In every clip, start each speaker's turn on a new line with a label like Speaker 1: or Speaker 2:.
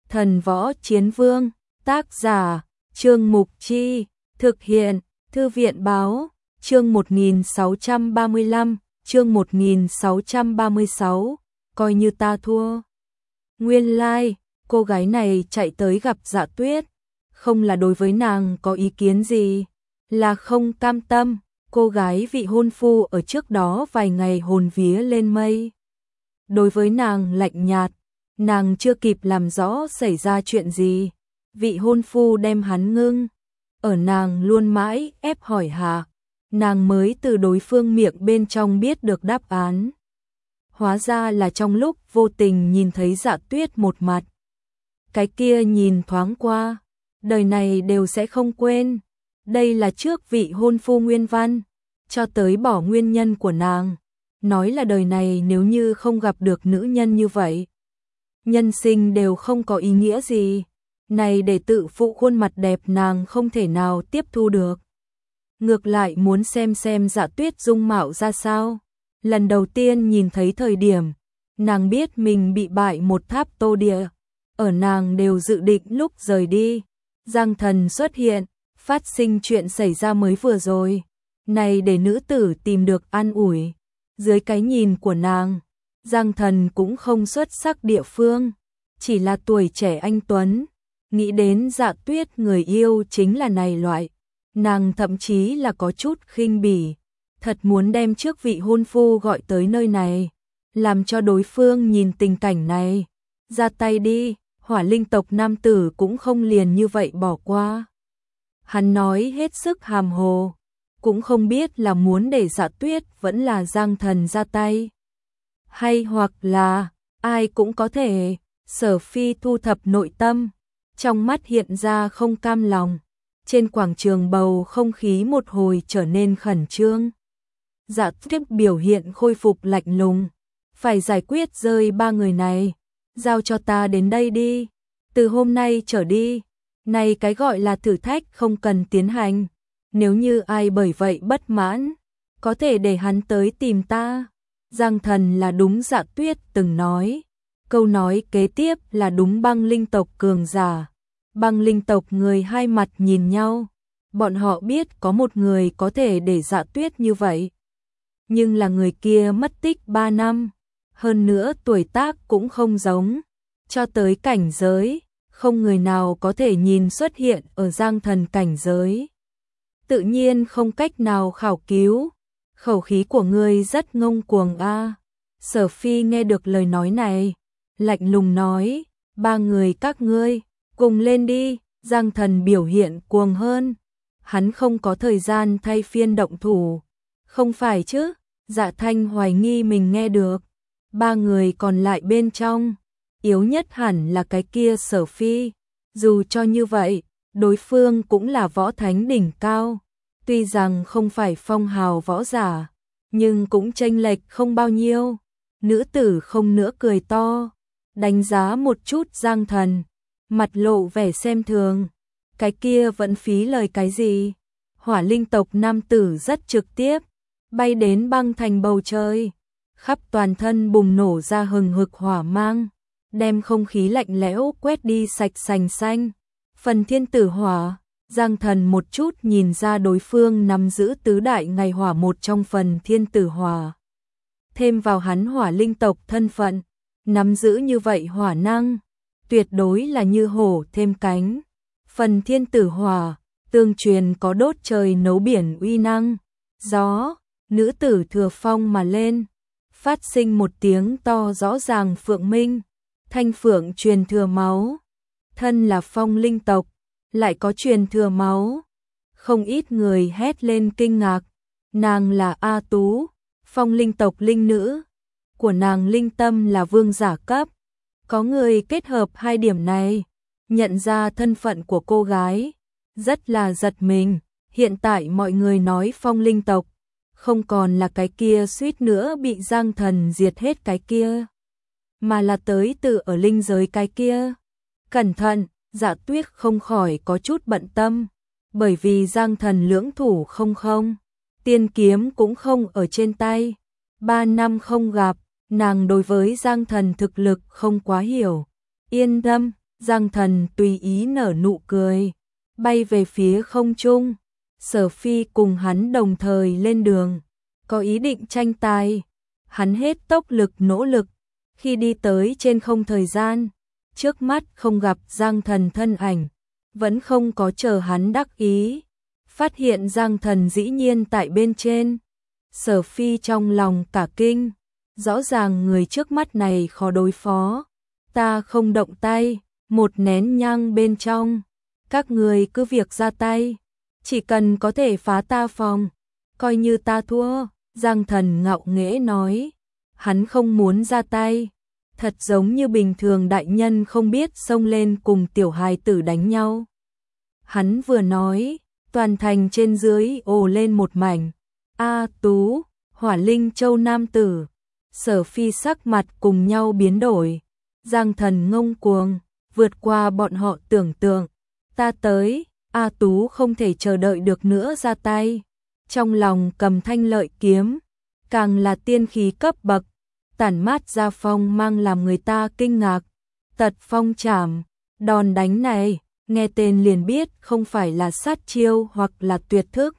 Speaker 1: Thần Võ Chiến Vương, tác giả, Trương Mục Chi, thực hiện, Thư viện Báo, chương 1635, chương 1636, coi như ta thua. Nguyên lai, cô gái này chạy tới gặp Dạ Tuyết, không là đối với nàng có ý kiến gì, là không cam tâm, cô gái vị hôn phu ở trước đó vài ngày hồn vía lên mây. Đối với nàng lạnh nhạt, nàng chưa kịp làm rõ xảy ra chuyện gì, vị hôn phu đem hắn ngưng, ở nàng luôn mãi ép hỏi hạ, nàng mới từ đối phương miệng bên trong biết được đáp án. Hóa ra là trong lúc vô tình nhìn thấy Dạ Tuyết một mặt. Cái kia nhìn thoáng qua, đời này đều sẽ không quên. Đây là trước vị hôn phu Nguyên Văn, cho tới bỏ nguyên nhân của nàng. Nói là đời này nếu như không gặp được nữ nhân như vậy, nhân sinh đều không có ý nghĩa gì. Này để tự phụ khuôn mặt đẹp nàng không thể nào tiếp thu được. Ngược lại muốn xem Dạ Tuyết dung mạo ra sao. Lần đầu tiên nhìn thấy thời điểm, nàng biết mình bị bại một tháp tô địa. Ở nàng đều dự định lúc rời đi, Giang Thần xuất hiện, phát sinh chuyện xảy ra mới vừa rồi. Này để nữ tử tìm được an ủi. Dưới cái nhìn của nàng, Giang Thần cũng không xuất sắc địa phương, chỉ là tuổi trẻ anh tuấn. Nghĩ đến Dạ Tuyết người yêu chính là này loại, nàng thậm chí là có chút khinh bỉ, thật muốn đem trước vị hôn phu gọi tới nơi này, làm cho đối phương nhìn tình cảnh này, ra tay đi. Hỏa linh tộc nam tử cũng không liền như vậy bỏ qua. Hắn nói hết sức hàm hồ, cũng không biết là muốn để Dạ Tuyết vẫn là Giang Thần ra tay, hay hoặc là ai cũng có thể. Sở Phi thu thập nội tâm, trong mắt hiện ra không cam lòng. Trên quảng trường bầu không khí một hồi trở nên khẩn trương. Dạ Tuyết biểu hiện khôi phục lạnh lùng, phải giải quyết rơi ba người này, giao cho ta đến đây đi. Từ hôm nay trở đi, này cái gọi là thử thách không cần tiến hành. Nếu như ai bởi vậy bất mãn, có thể để hắn tới tìm ta. Giang Thần là đúng Dạ Tuyết từng nói. Câu nói kế tiếp là đúng băng linh tộc cường giả. Băng linh tộc người hai mặt nhìn nhau. Bọn họ biết có một người có thể để Dạ Tuyết như vậy. Nhưng là người kia mất tích 3 năm. Hơn nữa tuổi tác cũng không giống. Cho tới cảnh giới, không người nào có thể nhìn xuất hiện ở Giang Thần cảnh giới. Tự nhiên không cách nào khảo cứu. Khẩu khí của ngươi rất ngông cuồng a. Sở Phi nghe được lời nói này, lạnh lùng nói, ba người các ngươi, cùng lên đi. Giang Thần biểu hiện cuồng hơn. Hắn không có thời gian thay phiên động thủ. Không phải chứ? Dạ Thanh hoài nghi mình nghe được. Ba người còn lại bên trong, yếu nhất hẳn là cái kia Sở Phi. Dù cho như vậy, đối phương cũng là võ thánh đỉnh cao. Tuy rằng không phải phong hào võ giả, nhưng cũng chênh lệch không bao nhiêu. Nữ tử không nữa cười to, đánh giá một chút Giang Thần, mặt lộ vẻ xem thường. Cái kia vẫn phí lời cái gì? Hỏa linh tộc nam tử rất trực tiếp, bay đến băng thành bầu trời, khắp toàn thân bùng nổ ra hừng hực hỏa mang, đem không khí lạnh lẽo quét đi sạch sành xanh. Phần thiên tử hỏa, Giang Thần một chút nhìn ra đối phương nắm giữ tứ đại ngày hỏa một trong phần thiên tử hỏa. Thêm vào hắn hỏa linh tộc thân phận, nắm giữ như vậy hỏa năng, tuyệt đối là như hổ thêm cánh. Phần thiên tử hỏa, tương truyền có đốt trời nấu biển uy năng. Gió, nữ tử thừa phong mà lên, phát sinh một tiếng to rõ ràng phượng minh, thanh phượng truyền thừa máu. Thân là phong linh tộc, lại có truyền thừa máu. Không ít người hét lên kinh ngạc. Nàng là A Tú, phong linh tộc linh nữ. Của nàng linh tâm là vương giả cấp. Có người kết hợp hai điểm này, nhận ra thân phận của cô gái, rất là giật mình. Hiện tại mọi người nói phong linh tộc, không còn là cái kia suýt nữa bị Giang Thần diệt hết cái kia, mà là tới từ ở linh giới cái kia. Cẩn thận, Dạ Tuyết không khỏi có chút bận tâm, bởi vì Giang Thần lưỡng thủ không, tiên kiếm cũng không ở trên tay. 3 năm không gặp, nàng đối với Giang Thần thực lực không quá hiểu. Yên tâm, Giang Thần tùy ý nở nụ cười, bay về phía không trung. Sở Phi cùng hắn đồng thời lên đường, có ý định tranh tài. Hắn hết tốc lực nỗ lực, khi đi tới trên không thời gian, trước mắt không gặp Giang Thần thân ảnh, vẫn không có chờ hắn đắc ý. Phát hiện Giang Thần dĩ nhiên tại bên trên. Sở Phi trong lòng cả kinh, rõ ràng người trước mắt này khó đối phó. Ta không động tay, một nén nhang bên trong, các người cứ việc ra tay, chỉ cần có thể phá ta phòng, coi như ta thua. Giang Thần ngạo nghễ nói, hắn không muốn ra tay, thật giống như bình thường đại nhân không biết xông lên cùng tiểu hài tử đánh nhau. Hắn vừa nói, toàn thành trên dưới ồ lên một mảnh. A Tú, Hỏa Linh Châu nam tử, Sở Phi sắc mặt cùng nhau biến đổi. Giang Thần ngông cuồng, vượt qua bọn họ tưởng tượng. Ta tới. A Tú không thể chờ đợi được nữa ra tay. Trong lòng cầm thanh lợi kiếm, càng là tiên khí cấp bậc, tản mát ra phong mang làm người ta kinh ngạc. Tật phong trảm, đòn đánh này, nghe tên liền biết không phải là sát chiêu hoặc là tuyệt thức.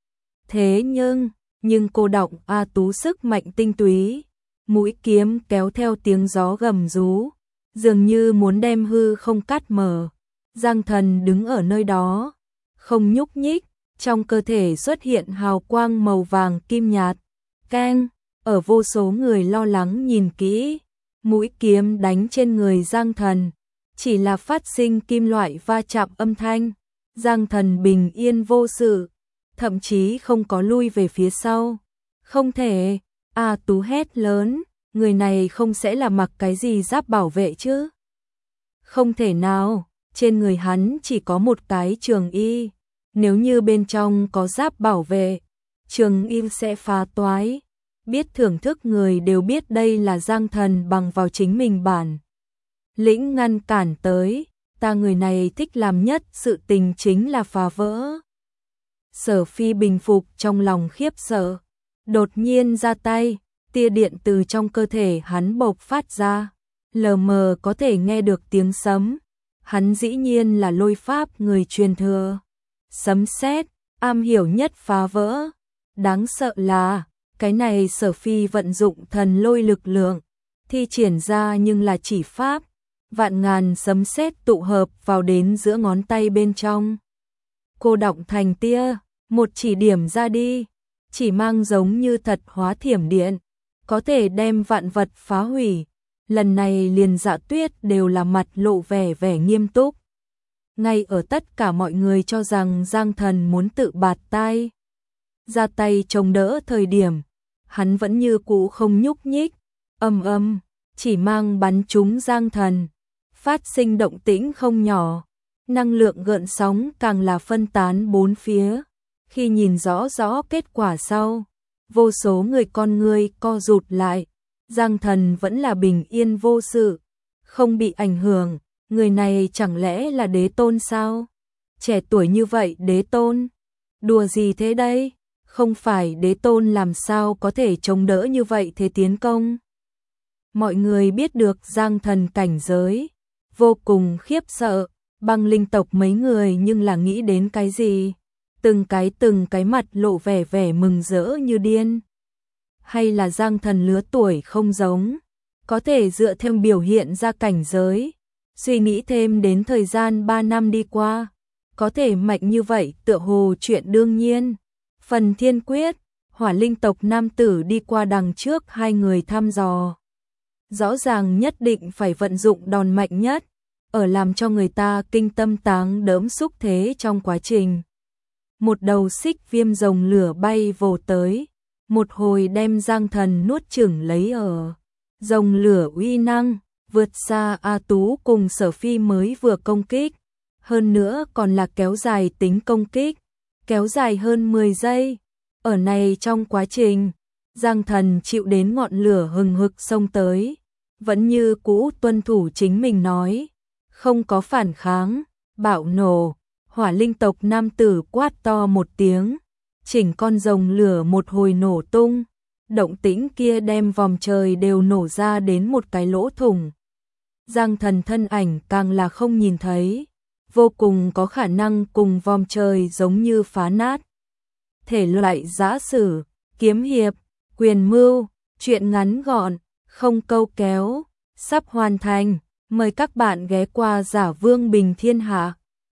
Speaker 1: Thế nhưng cô đọng A Tú sức mạnh tinh túy, mũi kiếm kéo theo tiếng gió gầm rú, dường như muốn đem hư không cắt mở. Giang Thần đứng ở nơi đó, không nhúc nhích, trong cơ thể xuất hiện hào quang màu vàng kim nhạt. Keng, ở vô số người lo lắng nhìn kỹ, mũi kiếm đánh trên người Giang Thần, chỉ là phát sinh kim loại va chạm âm thanh. Giang Thần bình yên vô sự, thậm chí không có lui về phía sau. Không thể, A Tú hét lớn, người này không sẽ là mặc cái gì giáp bảo vệ chứ? Không thể nào, trên người hắn chỉ có một cái trường y, nếu như bên trong có giáp bảo vệ, trường y sẽ phá toái. Biết thưởng thức người đều biết đây là Giang Thần bằng vào chính mình bản lĩnh ngăn cản tới, ta người này thích làm nhất sự tình chính là phá vỡ. Sở Phi bình phục trong lòng khiếp sợ, đột nhiên ra tay, tia điện từ trong cơ thể hắn bộc phát ra, lờ mờ có thể nghe được tiếng sấm. Hắn dĩ nhiên là lôi pháp người truyền thừa, sấm sét, am hiểu nhất phá vỡ. Đáng sợ là, cái này Sở Phi vận dụng thần lôi lực lượng, thi triển ra nhưng là chỉ pháp, vạn ngàn sấm sét tụ hợp vào đến giữa ngón tay bên trong. Cô động thành tia, một chỉ điểm ra đi, chỉ mang giống như thật hóa thiểm điện, có thể đem vạn vật phá hủy. Lần này liền Dạ Tuyết đều là mặt lộ vẻ nghiêm túc. Ngay ở tất cả mọi người cho rằng Giang Thần muốn tự bạt tai, ra tay chống đỡ thời điểm, hắn vẫn như cũ không nhúc nhích, chỉ mang bắn trúng Giang Thần, phát sinh động tĩnh không nhỏ, năng lượng gợn sóng càng là phân tán bốn phía. Khi nhìn rõ kết quả sau, vô số người con ngươi co rụt lại. Giang Thần vẫn là bình yên vô sự, không bị ảnh hưởng. Người này chẳng lẽ là đế tôn sao? Trẻ tuổi như vậy đế tôn? Đùa gì thế đây? Không phải đế tôn làm sao có thể chống đỡ như vậy thế tiến công? Mọi người biết được Giang Thần cảnh giới, vô cùng khiếp sợ. Băng linh tộc mấy người nhưng là nghĩ đến cái gì? Từng cái mặt lộ vẻ mừng rỡ như điên. Hay là Giang Thần lứa tuổi không giống, có thể dựa theo biểu hiện ra cảnh giới, suy nghĩ thêm đến thời gian 3 năm đi qua, có thể mạnh như vậy tựa hồ chuyện đương nhiên. Phần thiên quyết, Hỏa Linh tộc nam tử đi qua đằng trước hai người thăm dò. Rõ ràng nhất định phải vận dụng đòn mạnh nhất, ở làm cho người ta kinh tâm táng đẫm xúc thế trong quá trình. Một đầu xích viêm rồng lửa bay vồ tới, một hồi đem Giang Thần nuốt chửng lấy ở. Rồng lửa uy năng, vượt xa A Tú cùng Sở Phi mới vừa công kích, hơn nữa còn là kéo dài tính công kích, kéo dài hơn 10 giây. Ở này trong quá trình, Giang Thần chịu đến ngọn lửa hừng hực xông tới, vẫn như cũ tuân thủ chính mình nói, không có phản kháng, bạo nổ. Hỏa Linh tộc nam tử quát to một tiếng, chỉnh con rồng lửa một hồi nổ tung, động tĩnh kia đem vòm trời đều nổ ra đến một cái lỗ thủng. Giang Thần thân ảnh càng là không nhìn thấy, vô cùng có khả năng cùng vòm trời giống như phá nát. Thể loại giã sử, kiếm hiệp, quyền mưu, truyện ngắn gọn, không câu kéo, sắp hoàn thành. Mời các bạn ghé qua Giả Vương Bình Thiên Hạ.